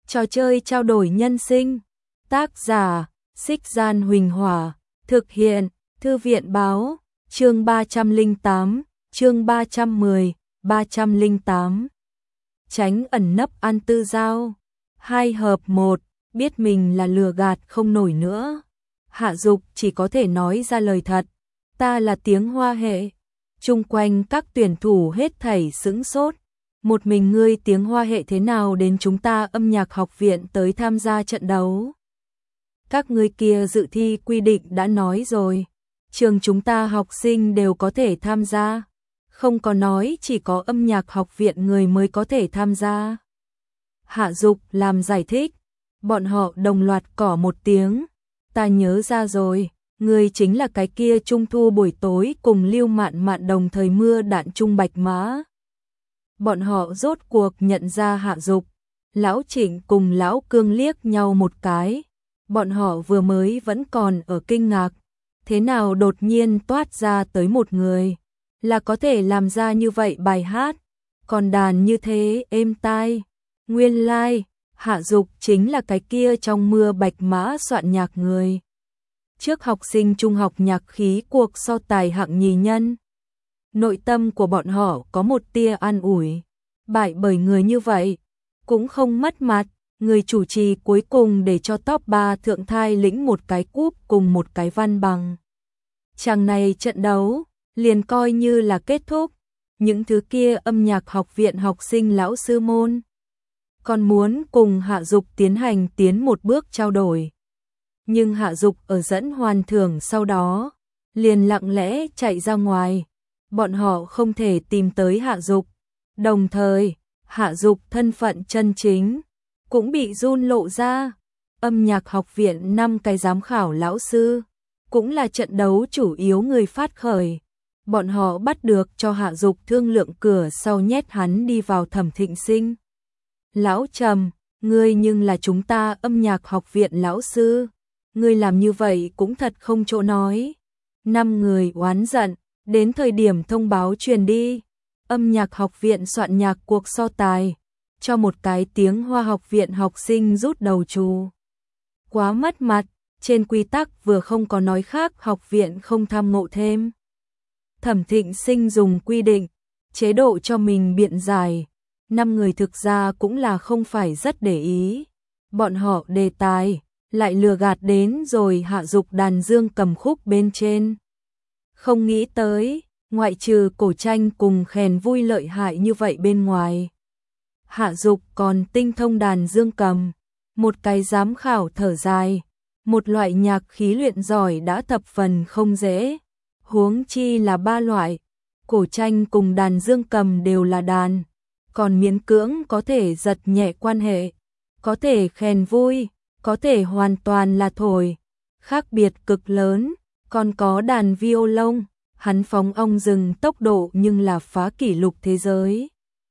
Trò chơi trao đổi nhân sinh. Tác giả, Xích Gian Huỳnh Hỏa. Thực hiện, Thư viện Báo. Chương 308, chương 310, 308. Tránh ẩn nấp An Tư Giao. 2 hợp 1, biết mình là lừa gạt không nổi nữa. Hạ Dục chỉ có thể nói ra lời thật. Ta là tiếng Hoa hệ. Chung quanh các tuyển thủ hết thảy sững sốt. Một mình ngươi tiếng Hoa hệ thế nào đến chúng ta âm nhạc học viện tới tham gia trận đấu? Các ngươi kia dự thi quy định đã nói rồi. Trường chúng ta học sinh đều có thể tham gia. Không có nói chỉ có âm nhạc học viện người mới có thể tham gia. Hạ Dục làm giải thích. Bọn họ đồng loạt cỏ một tiếng. Ta nhớ ra rồi. Ngươi chính là cái kia trung thu buổi tối cùng Lưu Mạn Mạn đồng thời mưa đạn trung bạch mã. Bọn họ rốt cuộc nhận ra Hạ Dục. Lão Trịnh cùng Lão Cương liếc nhau một cái. Bọn họ vừa mới vẫn còn ở kinh ngạc. Thế nào đột nhiên toát ra tới một người. Là có thể làm ra như vậy bài hát. Còn đàn như thế êm tai. Nguyên lai, Hạ Dục chính là cái kia trong mưa bạch mã soạn nhạc người. Trước học sinh trung học nhạc khí cuộc so tài hạng nhì nhân. Nội tâm của bọn họ có một tia an ủi. Bại bởi người như vậy, cũng không mất mặt. Người chủ trì cuối cùng để cho top 3 thượng thai lĩnh một cái cúp cùng một cái văn bằng. Chàng này trận đấu, liền coi như là kết thúc. Những thứ kia âm nhạc học viện học sinh lão sư môn còn muốn cùng Hạ Dục tiến một bước trao đổi. Nhưng Hạ Dục ở dẫn hoàn thưởng sau đó, liền lặng lẽ chạy ra ngoài. Bọn họ không thể tìm tới Hạ Dục. Đồng thời, Hạ Dục thân phận chân chính cũng bị run lộ ra. Âm nhạc học viện 5 cái giám khảo lão sư, cũng là trận đấu chủ yếu người phát khởi. Bọn họ bắt được cho Hạ Dục thương lượng cửa sau nhét hắn đi vào Thẩm Thịnh Sinh. Lão Trầm, ngươi nhưng là chúng ta âm nhạc học viện lão sư. Ngươi làm như vậy cũng thật không chỗ nói. 5 người oán giận, đến thời điểm thông báo truyền đi. Âm nhạc học viện soạn nhạc cuộc so tài. Cho một cái tiếng Hoa học viện học sinh rút đầu trù. Quá mất mặt, trên quy tắc vừa không có nói khác học viện không tham ngộ thêm. Thẩm Thịnh Sinh dùng quy định, chế độ cho mình biện giải. 5 người thực ra cũng là không phải rất để ý. Bọn họ đề tài, lại lừa gạt đến rồi Hạ Dục đàn dương cầm khúc bên trên. Không nghĩ tới, ngoại trừ cổ tranh cùng khèn vui lợi hại như vậy bên ngoài. Hạ Dục còn tinh thông đàn dương cầm. Một cái giám khảo thở dài. Một loại nhạc khí luyện giỏi đã thập phần không dễ. Huống chi là 3 loại. Cổ tranh cùng đàn dương cầm đều là đàn. Còn miễn cưỡng có thể giật nhẹ quan hệ. Có thể khèn vui. Có thể hoàn toàn là thổi. Khác biệt cực lớn. Còn có đàn violon. Hắn phóng ong rừng tốc độ nhưng là phá kỷ lục thế giới.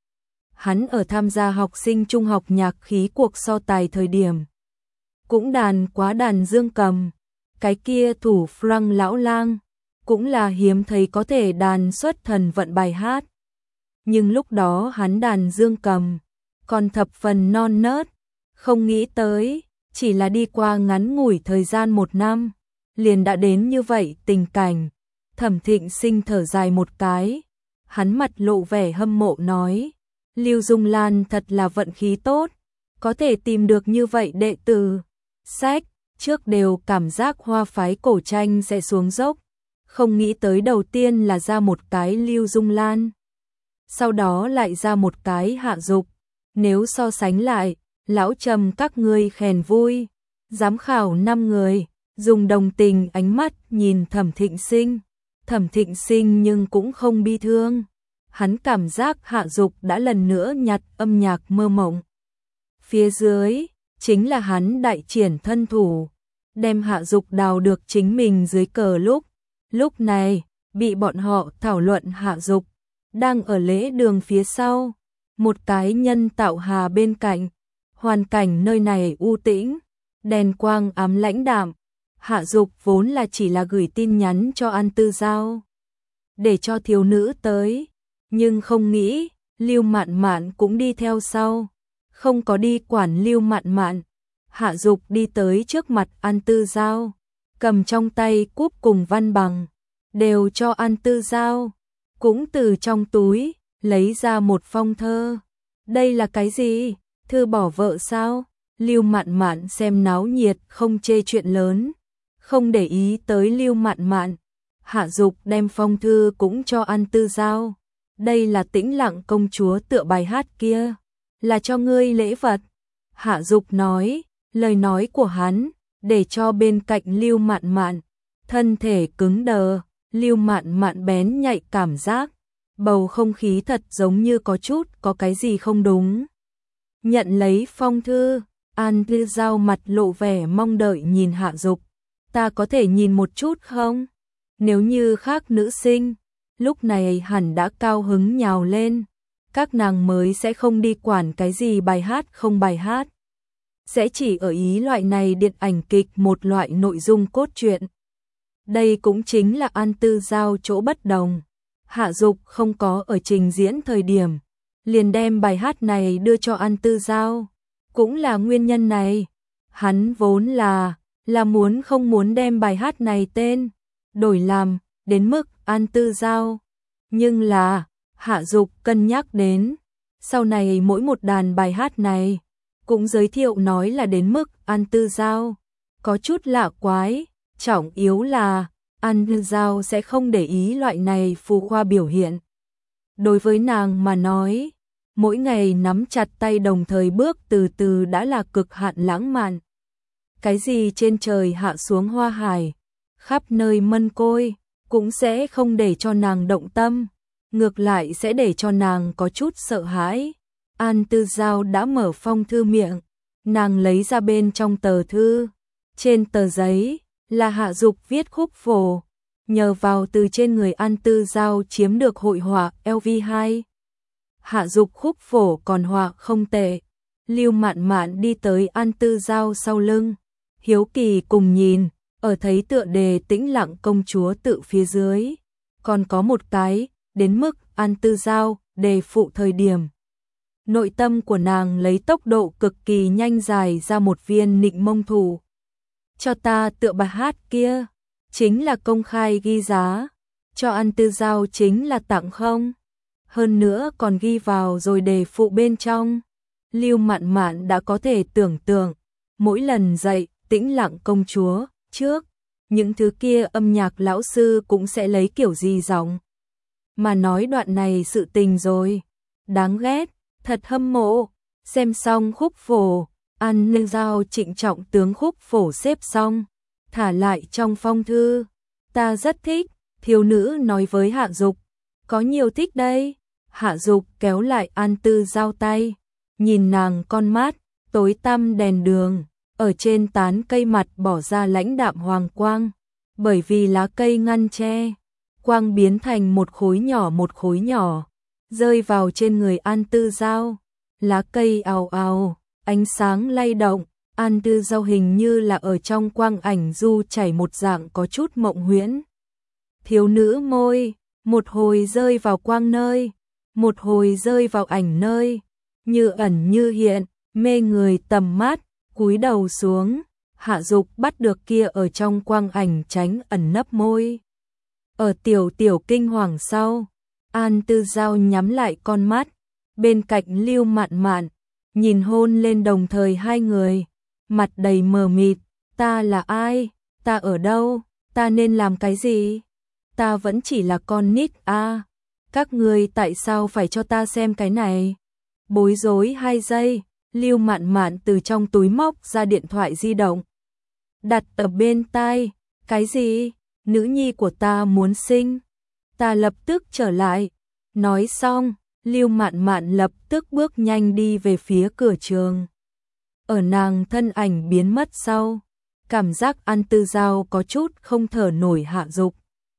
Hắn ở tham gia học sinh trung học nhạc khí cuộc so tài thời điểm. Cũng đàn quá đàn dương cầm. Cái kia thủ Frank lão lang. Cũng là hiếm thấy có thể đàn xuất thần vận bài hát. Nhưng lúc đó hắn đàn dương cầm. Còn thập phần non nớt. Không nghĩ tới. Chỉ là đi qua ngắn ngủi thời gian 1 năm. Liền đã đến như vậy tình cảnh. Thẩm Thịnh Sinh thở dài một cái. Hắn mặt lộ vẻ hâm mộ nói. Lưu Dung Lan thật là vận khí tốt. Có thể tìm được như vậy đệ tử. Sách, trước đều cảm giác Hoa phái cổ tranh sẽ xuống dốc. Không nghĩ tới đầu tiên là ra một cái Lưu Dung Lan. Sau đó lại ra một cái Hạ Dục. Nếu so sánh lại, lão Trầm các ngươi khèn vui. Giám khảo 5 người, dùng đồng tình ánh mắt nhìn Thẩm Thịnh Sinh. Thẩm Thịnh Sinh nhưng cũng không bi thương. Hắn cảm giác Hạ Dục đã lần nữa nhặt âm nhạc mơ mộng. Phía dưới, chính là hắn đại triển thân thủ. Đem Hạ Dục đào được chính mình dưới cờ lúc. Lúc này, bị bọn họ thảo luận Hạ Dục. Đang ở lễ đường phía sau. Một cái nhân tạo hà bên cạnh. Hoàn cảnh nơi này u tĩnh. Đèn quang ám lãnh đạm. Hạ Dục vốn là chỉ là gửi tin nhắn cho An Tư Giao. Để cho thiếu nữ tới. Nhưng không nghĩ, Lưu Mạn Mạn cũng đi theo sau. không có đi quản Lưu Mạn Mạn. Hạ Dục đi tới trước mặt An Tư Giao, cầm trong tay cúp cùng văn bằng, đều cho An Tư Giao, cũng từ trong túi lấy ra một phong thơ. Đây là cái gì? Thư bỏ vợ sao? Lưu Mạn Mạn xem náo nhiệt không chê chuyện lớn, không để ý tới Lưu Mạn Mạn. Hạ Dục đem phong thư cũng cho An Tư Giao. Đây là Tĩnh Lặng công chúa tựa bài hát kia, là cho ngươi lễ vật. Hạ Dục nói, lời nói của hắn để cho bên cạnh Lưu Mạn Mạn thân thể cứng đờ. Lưu Mạn Mạn bén nhạy cảm giác, bầu không khí thật giống như có chút có cái gì không đúng. Nhận lấy phong thư, An Tư Giao mặt lộ vẻ mong đợi nhìn Hạ Dục. Ta có thể nhìn một chút không? Nếu như khác nữ sinh, lúc này hẳn đã cao hứng nhào lên. Các nàng mới sẽ không đi quản cái gì bài hát không bài hát. Sẽ chỉ ở ý loại này điện ảnh kịch một loại nội dung cốt truyện. Đây cũng chính là An Tư Giao chỗ bất đồng. Hạ Dục không có ở trình diễn thời điểm, liền đem bài hát này đưa cho An Tư Giao. Cũng là nguyên nhân này, hắn vốn là muốn không muốn đem bài hát này tên đổi làm đến mức An Tư Giao. Nhưng là Hạ Dục cân nhắc đến, sau này mỗi một đàn bài hát này cũng giới thiệu nói là đến mức An Tư Giao, có chút lạ quái. Trọng yếu là An Tư Giao sẽ không để ý loại này phù khoa biểu hiện. Đối với nàng mà nói, mỗi ngày nắm chặt tay đồng thời bước từ từ đã là cực hạn lãng mạn. Cái gì trên trời hạ xuống hoa hải, khắp nơi mân côi, cũng sẽ không để cho nàng động tâm, ngược lại sẽ để cho nàng có chút sợ hãi. An Tư Giao đã mở phong thư miệng, nàng lấy ra bên trong tờ thư. Trên tờ giấy là Hạ Dục viết khúc phổ, nhờ vào từ trên người An Tư Giao chiếm được hội họa LV2. Hạ Dục khúc phổ còn họa không tệ. Lưu Mạn Mạn đi tới An Tư Giao sau lưng, hiếu kỳ cùng nhìn, ở thấy tựa đề Tĩnh Lặng công chúa tự phía dưới, còn có một cái, đến mức An Tư Giao đề phụ thời điểm. Nội tâm của nàng lấy tốc độ cực kỳ nhanh dài ra một viên nịnh mông thủ. Cho ta tựa bài hát kia, chính là công khai ghi giá, cho An Tư Giao chính là tặng không? Hơn nữa còn ghi vào rồi đề phụ bên trong. Lưu Mạn Mạn đã có thể tưởng tượng, mỗi lần dạy Tĩnh Lặng công chúa trước, những thứ kia âm nhạc lão sư cũng sẽ lấy kiểu gì giọng mà nói đoạn này sự tình rồi. Đáng ghét, thật hâm mộ. Xem xong khúc phổ, An Tư Giao trịnh trọng tướng khúc phổ xếp xong, thả lại trong phong thư. Ta rất thích, thiếu nữ nói với Hạ Dục. Có nhiều thích đây. Hạ Dục kéo lại An Tư Giao tay, nhìn nàng con mắt tối tăm đèn đường, ở trên tán cây mặt bỏ ra lãnh đạm hoàng quang, bởi vì lá cây ngăn che, quang biến thành một khối nhỏ, rơi vào trên người An Tư Giao. Lá cây ào ào, ánh sáng lay động, An Tư Giao hình như là ở trong quang ảnh du chảy một dạng có chút mộng huyễn. Thiếu nữ môi, một hồi rơi vào quang nơi, một hồi rơi vào ảnh nơi, như ẩn như hiện, mê người tầm mắt. Cúi đầu xuống, Hạ Dục bắt được kia ở trong quang ảnh tránh ẩn nấp môi. Ở tiểu kinh hoàng sau, An Tư Giao nhắm lại con mắt, bên cạnh Lưu Mạn Mạn, nhìn hôn lên đồng thời hai người, mặt đầy mờ mịt. Ta là ai? Ta ở đâu? Ta nên làm cái gì? Ta vẫn chỉ là con nít a. Các người tại sao phải cho ta xem cái này? Bối rối 2 giây, Lưu Mạn Mạn từ trong túi móc ra điện thoại di động, đặt ở bên tai. Cái gì? Nữ nhi của ta muốn sinh. Ta lập tức trở lại. Nói xong, Lưu Mạn Mạn lập tức bước nhanh đi về phía cửa trường. Ở nàng thân ảnh biến mất sau, cảm giác An Tư Giao có chút không thở nổi. Hạ Dục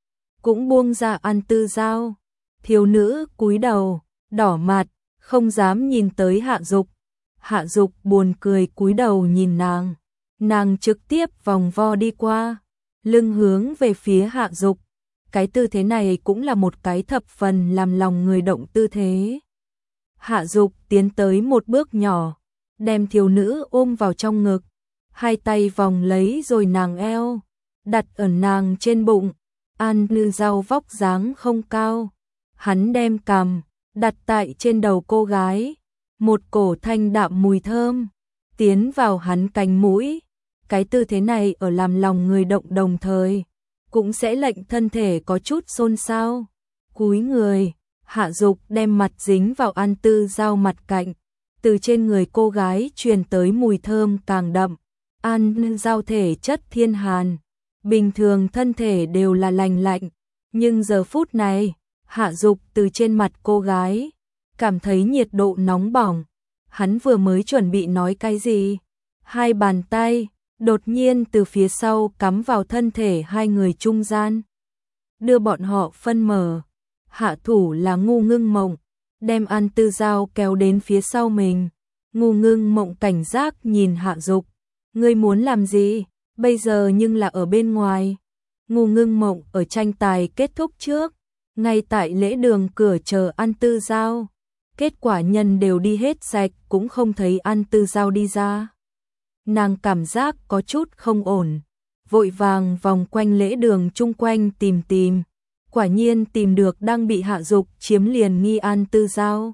cũng buông ra An Tư Giao. Thiếu nữ cúi đầu, đỏ mặt, không dám nhìn tới Hạ Dục. Hạ Dục buồn cười cúi đầu nhìn nàng. Nàng trực tiếp vòng vo đi qua, lưng hướng về phía Hạ Dục. Cái tư thế này cũng là một cái thập phần làm lòng người động tư thế. Hạ Dục tiến tới một bước nhỏ, đem thiếu nữ ôm vào trong ngực, hai tay vòng lấy rồi nàng eo, đặt ở nàng trên bụng. An Tư Giao vóc dáng không cao, hắn đem cằm đặt tại trên đầu cô gái, một cổ thanh đạm mùi thơm tiến vào hắn cánh mũi. Cái tư thế này ở làm lòng người động đồng thời cũng sẽ lệnh thân thể có chút xôn xao. Cúi người, Hạ Dục đem mặt dính vào An Tư Giao mặt cạnh, từ trên người cô gái truyền tới mùi thơm càng đậm. An Tư Giao thể chất thiên hàn, bình thường thân thể đều là lành lạnh, nhưng giờ phút này, Hạ Dục từ trên mặt cô gái cảm thấy nhiệt độ nóng bỏng. Hắn vừa mới chuẩn bị nói cái gì, hai bàn tay đột nhiên từ phía sau cắm vào thân thể hai người trung gian, đưa bọn họ phân mở. Hạ thủ là Ngu Ngưng Mộng, đem An Tư Giao kéo đến phía sau mình. Ngu Ngưng Mộng cảnh giác nhìn Hạ Dục, ngươi muốn làm gì, bây giờ nhưng là ở bên ngoài. Ngu Ngưng Mộng ở tranh tài kết thúc trước, ngay tại lễ đường cửa chờ An Tư Giao. Kết quả nhân đều đi hết sạch cũng không thấy An Tư Giao đi ra. Nàng cảm giác có chút không ổn, vội vàng vòng quanh lễ đường chung quanh tìm. Quả nhiên tìm được đang bị Hạ Dục chiếm liền nghi An Tư Giao.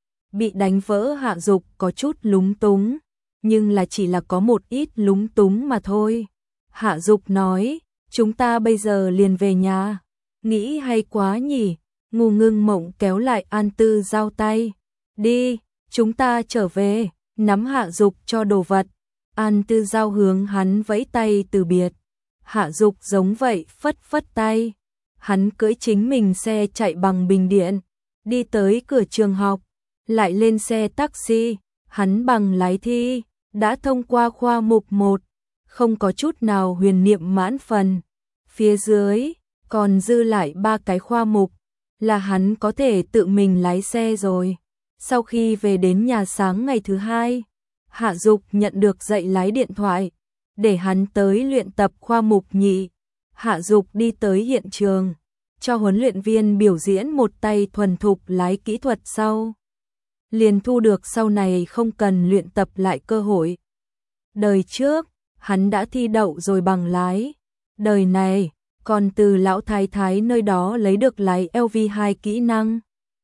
Bị đánh vỡ Hạ Dục có chút lúng túng, nhưng là chỉ là có một ít lúng túng mà thôi. Hạ Dục nói, chúng ta bây giờ liền về nhà. Nghĩ hay quá nhỉ. Ngu Ngưng Mộng kéo lại An Tư Giao tay. Đi, chúng ta trở về. Nắm Hạ Dục cho đồ vật. An Tư Giao hướng hắn vẫy tay từ biệt. Hạ Dục giống vậy phất phất tay. Hắn cưỡi chính mình xe chạy bằng bình điện, đi tới cửa trường học, lại lên xe taxi. Hắn bằng lái thi, đã thông qua khoa mục 1, không có chút nào huyền niệm mãn phần. Phía dưới, còn dư lại 3 cái khoa mục, là hắn có thể tự mình lái xe rồi. Sau khi về đến nhà sáng ngày thứ 2, Hạ Dục nhận được dạy lái điện thoại, để hắn tới luyện tập khoa mục nhị. Hạ Dục đi tới hiện trường, cho huấn luyện viên biểu diễn một tay thuần thục lái kỹ thuật sau. Liền thu được sau này không cần luyện tập lại cơ hội. Đời trước, hắn đã thi đậu rồi bằng lái. Đời này, còn từ lão thái thái nơi đó lấy được lái LV2 kỹ năng.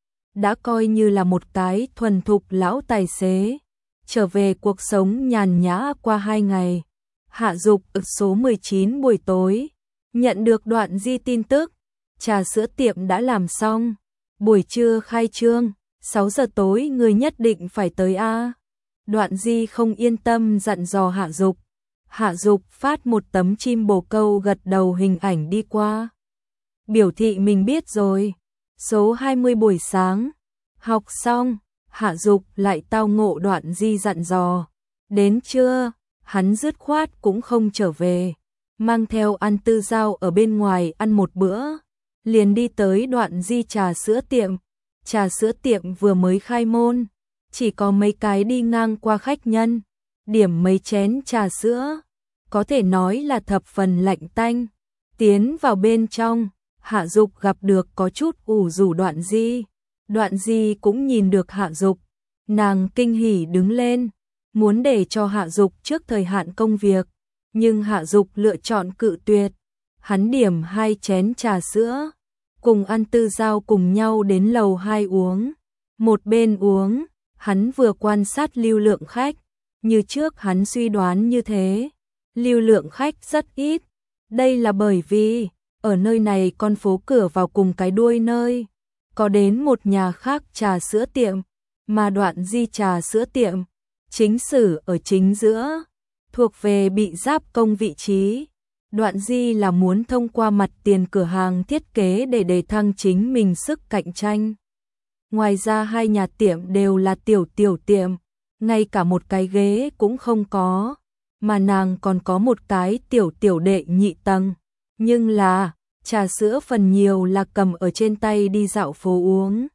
Đã coi như là một cái thuần thục lão tài xế. Trở về cuộc sống nhàn nhã qua 2 ngày. Hạ Dục ở số 19 buổi tối, nhận được Đoạn Di tin tức, trà sữa tiệm đã làm xong, buổi trưa khai trương, 6 giờ tối người nhất định phải tới a. Đoạn Di không yên tâm dặn dò Hạ Dục. Hạ Dục phát một tấm chim bồ câu gật đầu hình ảnh đi qua, biểu thị mình biết rồi. Số 20 buổi sáng, học xong, Hạ Dục lại tao ngộ Đoạn Di dặn dò. Đến trưa, hắn dứt khoát cũng không trở về, mang theo An Tư Giao ở bên ngoài ăn một bữa, liền đi tới Đoạn Di trà sữa tiệm. Trà sữa tiệm vừa mới khai môn, chỉ có mấy cái đi ngang qua khách nhân, điểm mấy chén trà sữa, có thể nói là thập phần lạnh tanh. Tiến vào bên trong, Hạ Dục gặp được có chút ủ rũ Đoạn Di. Đoạn Di cũng nhìn được Hạ Dục, nàng kinh hỉ đứng lên, muốn để cho Hạ Dục trước thời hạn công việc, nhưng Hạ Dục lựa chọn cự tuyệt. Hắn điểm 2 chén trà sữa, cùng An Tư Giao cùng nhau đến lầu 2 uống. Một bên uống, hắn vừa quan sát lưu lượng khách, như trước hắn suy đoán như thế, lưu lượng khách rất ít. Đây là bởi vì, ở nơi này con phố cửa vào cùng cái đuôi nơi, có đến một nhà khác trà sữa tiệm, mà Đoạn Di trà sữa tiệm, chính sử ở chính giữa, thuộc về bị giáp công vị trí. Đoạn Di là muốn thông qua mặt tiền cửa hàng thiết kế để đề thăng chính mình sức cạnh tranh. Ngoài ra hai nhà tiệm đều là tiểu tiệm, ngay cả một cái ghế cũng không có, mà nàng còn có một cái tiểu đệ nhị tầng. Nhưng là, trà sữa phần nhiều là cầm ở trên tay đi dạo phố uống.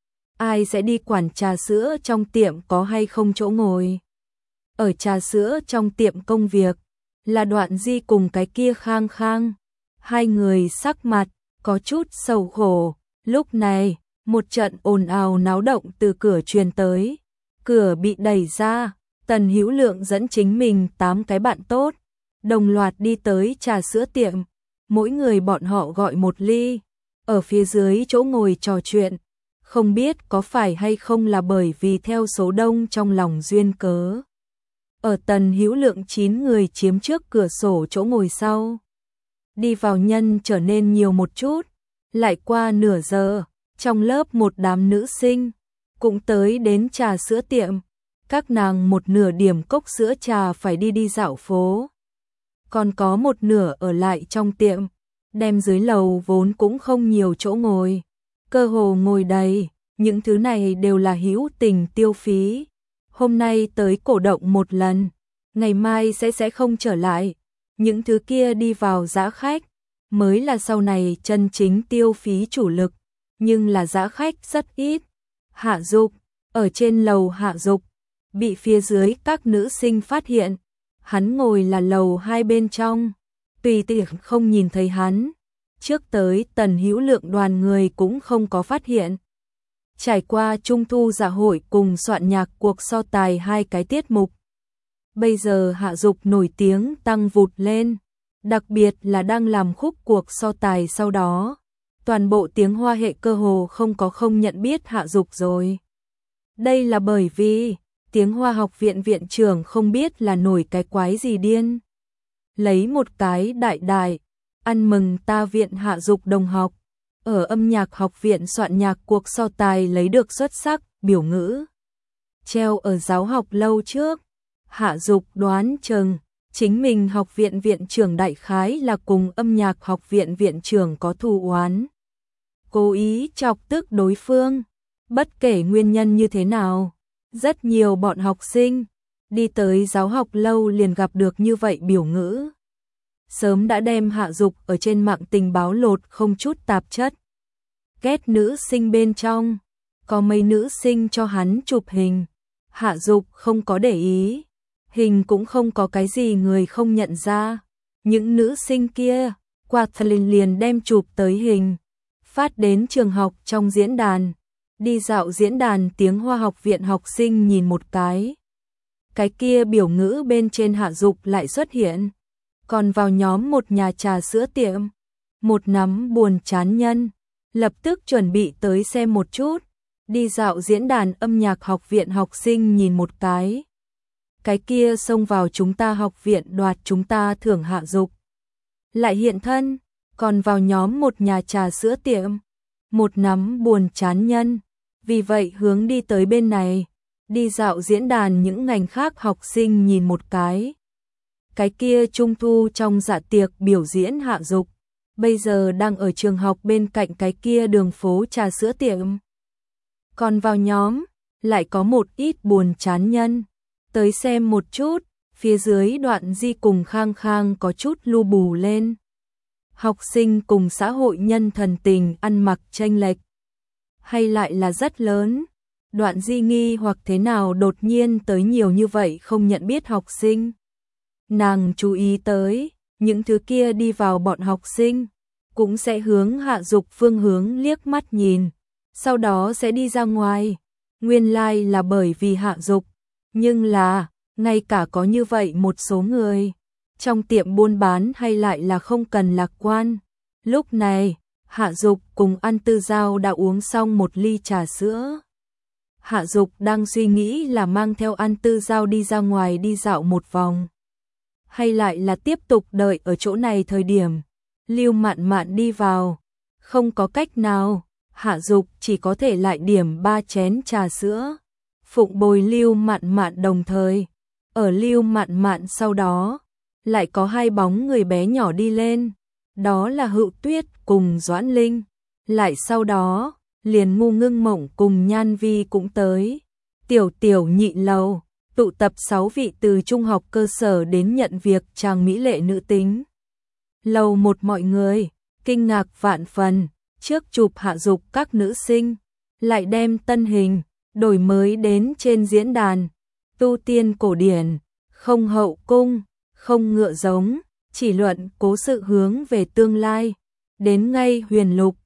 Ai sẽ đi quản trà sữa trong tiệm có hay không chỗ ngồi? Ở trà sữa trong tiệm công việc, là Đoạn Di cùng cái kia Khang Khang. Hai người sắc mặt, có chút sầu khổ. Lúc này, một trận ồn ào náo động từ cửa truyền tới. Cửa bị đẩy ra, Tần Hữu Lượng dẫn chính mình 8 cái bạn tốt, đồng loạt đi tới trà sữa tiệm, mỗi người bọn họ gọi một ly, ở phía dưới chỗ ngồi trò chuyện, không biết có phải hay không là bởi vì theo số đông trong lòng duyên cớ. Ở Tần Hữu Lượng 9 người chiếm trước cửa sổ chỗ ngồi sau. Đi vào nhân trở nên nhiều một chút, lại qua nửa giờ, trong lớp một đám nữ sinh cũng tới đến trà sữa tiệm. Các nàng một nửa điểm cốc sữa trà phải đi dạo phố, còn có một nửa ở lại trong tiệm, đem dưới lầu vốn cũng không nhiều chỗ ngồi, cơ hồ ngồi đầy, những thứ này đều là hữu tình tiêu phí. Hôm nay tới cổ động một lần, ngày mai sẽ không trở lại, những thứ kia đi vào dã khách, mới là sau này chân chính tiêu phí chủ lực, nhưng là dã khách rất ít. Hạ Dục, ở trên lầu Hạ Dục, bị phía dưới các nữ sinh phát hiện, hắn ngồi là lầu 2 bên trong, tùy tiện không nhìn thấy hắn. Trước tới Tần Hữu Lượng đoàn người cũng không có phát hiện. Trải qua Trung thu dạ hội cùng soạn nhạc cuộc so tài 2 cái tiết mục, bây giờ Hạ Dục nổi tiếng tăng vụt lên, đặc biệt là đang làm khúc cuộc so tài sau đó. Toàn bộ tiếng Hoa hệ cơ hồ không nhận biết Hạ Dục rồi. Đây là bởi vì tiếng Hoa học viện viện trưởng không biết là nổi cái quái gì điên. Lấy một cái đại, ăn mừng ta viện Hạ Dục đồng học, ở âm nhạc học viện soạn nhạc cuộc so tài lấy được xuất sắc biểu ngữ. Treo ở giáo học lâu trước, Hạ Dục đoán chừng chính mình học viện viện trưởng đại khái là cùng âm nhạc học viện viện trưởng có thù oán, cố ý chọc tức đối phương. Bất kể nguyên nhân như thế nào, rất nhiều bọn học sinh đi tới giáo học lâu liền gặp được như vậy biểu ngữ, sớm đã đem Hạ Dục ở trên mạng tình báo lột không chút tạp chất. Ghét nữ sinh bên trong, có mấy nữ sinh cho hắn chụp hình, Hạ Dục không có để ý, hình cũng không có cái gì người không nhận ra. Những nữ sinh kia qua liền đem chụp tới hình, phát đến trường học trong diễn đàn. Đi dạo diễn đàn tiếng Hoa học viện học sinh nhìn một cái kia biểu ngữ bên trên Hạ Dục lại xuất hiện. Còn vào nhóm một nhà trà sữa tiệm, một nắm buồn chán nhân, lập tức chuẩn bị tới xem một chút. Đi dạo diễn đàn âm nhạc học viện học sinh nhìn một cái kia xông vào chúng ta học viện đoạt chúng ta thưởng Hạ Dục lại hiện thân. Còn vào nhóm một nhà trà sữa tiệm, một nắm buồn chán nhân, vì vậy hướng đi tới bên này. Đi dạo diễn đàn những ngành khác học sinh nhìn một cái kia trung thu trong dạ tiệc biểu diễn Hạ Dục, bây giờ đang ở trường học bên cạnh cái kia đường phố trà sữa tiệm. Còn vào nhóm, lại có một ít buồn chán nhân, tới xem một chút, phía dưới đoạn di cùng Khang Khang có chút lu bù lên. Học sinh cùng xã hội nhân thần tình ăn mặc chênh lệch, hay lại là rất lớn. Đoạn di nghi hoặc thế nào đột nhiên tới nhiều như vậy không nhận biết học sinh. Nàng chú ý tới, những thứ kia đi vào bọn học sinh, cũng sẽ hướng Hạ Dục phương hướng liếc mắt nhìn, sau đó sẽ đi ra ngoài. Nguyên lai là bởi vì Hạ Dục, nhưng là, ngay cả có như vậy một số người, trong tiệm buôn bán hay lại là không cần lạc quan. Lúc này, Hạ Dục cùng An Tư Giao đã uống xong một ly trà sữa. Hạ Dục đang suy nghĩ là mang theo An Tư Giao đi ra ngoài đi dạo một vòng, hay lại là tiếp tục đợi ở chỗ này. Thời điểm Lưu Mạn Mạn đi vào, không có cách nào, Hạ Dục chỉ có thể lại điểm 3 chén trà sữa, phụng bồi Lưu Mạn Mạn. Đồng thời, ở Lưu Mạn Mạn sau đó, lại có 2 bóng người bé nhỏ đi lên, đó là Hựu Tuyết cùng Doãn Linh, lại sau đó, liền Ngu Ngưng Mộng cùng Nhan Vi cũng tới. Tiểu nhị lầu, tụ tập 6 vị từ trung học cơ sở đến nhận việc chàng mỹ lệ nữ tính. Lầu một mọi người, kinh ngạc vạn phần, trước chụp Hạ Dục các nữ sinh, lại đem tân hình, đổi mới đến trên diễn đàn, tu tiên cổ điển, không hậu cung, không ngựa giống, chỉ luận cố sự hướng về tương lai, đến ngay huyền lục,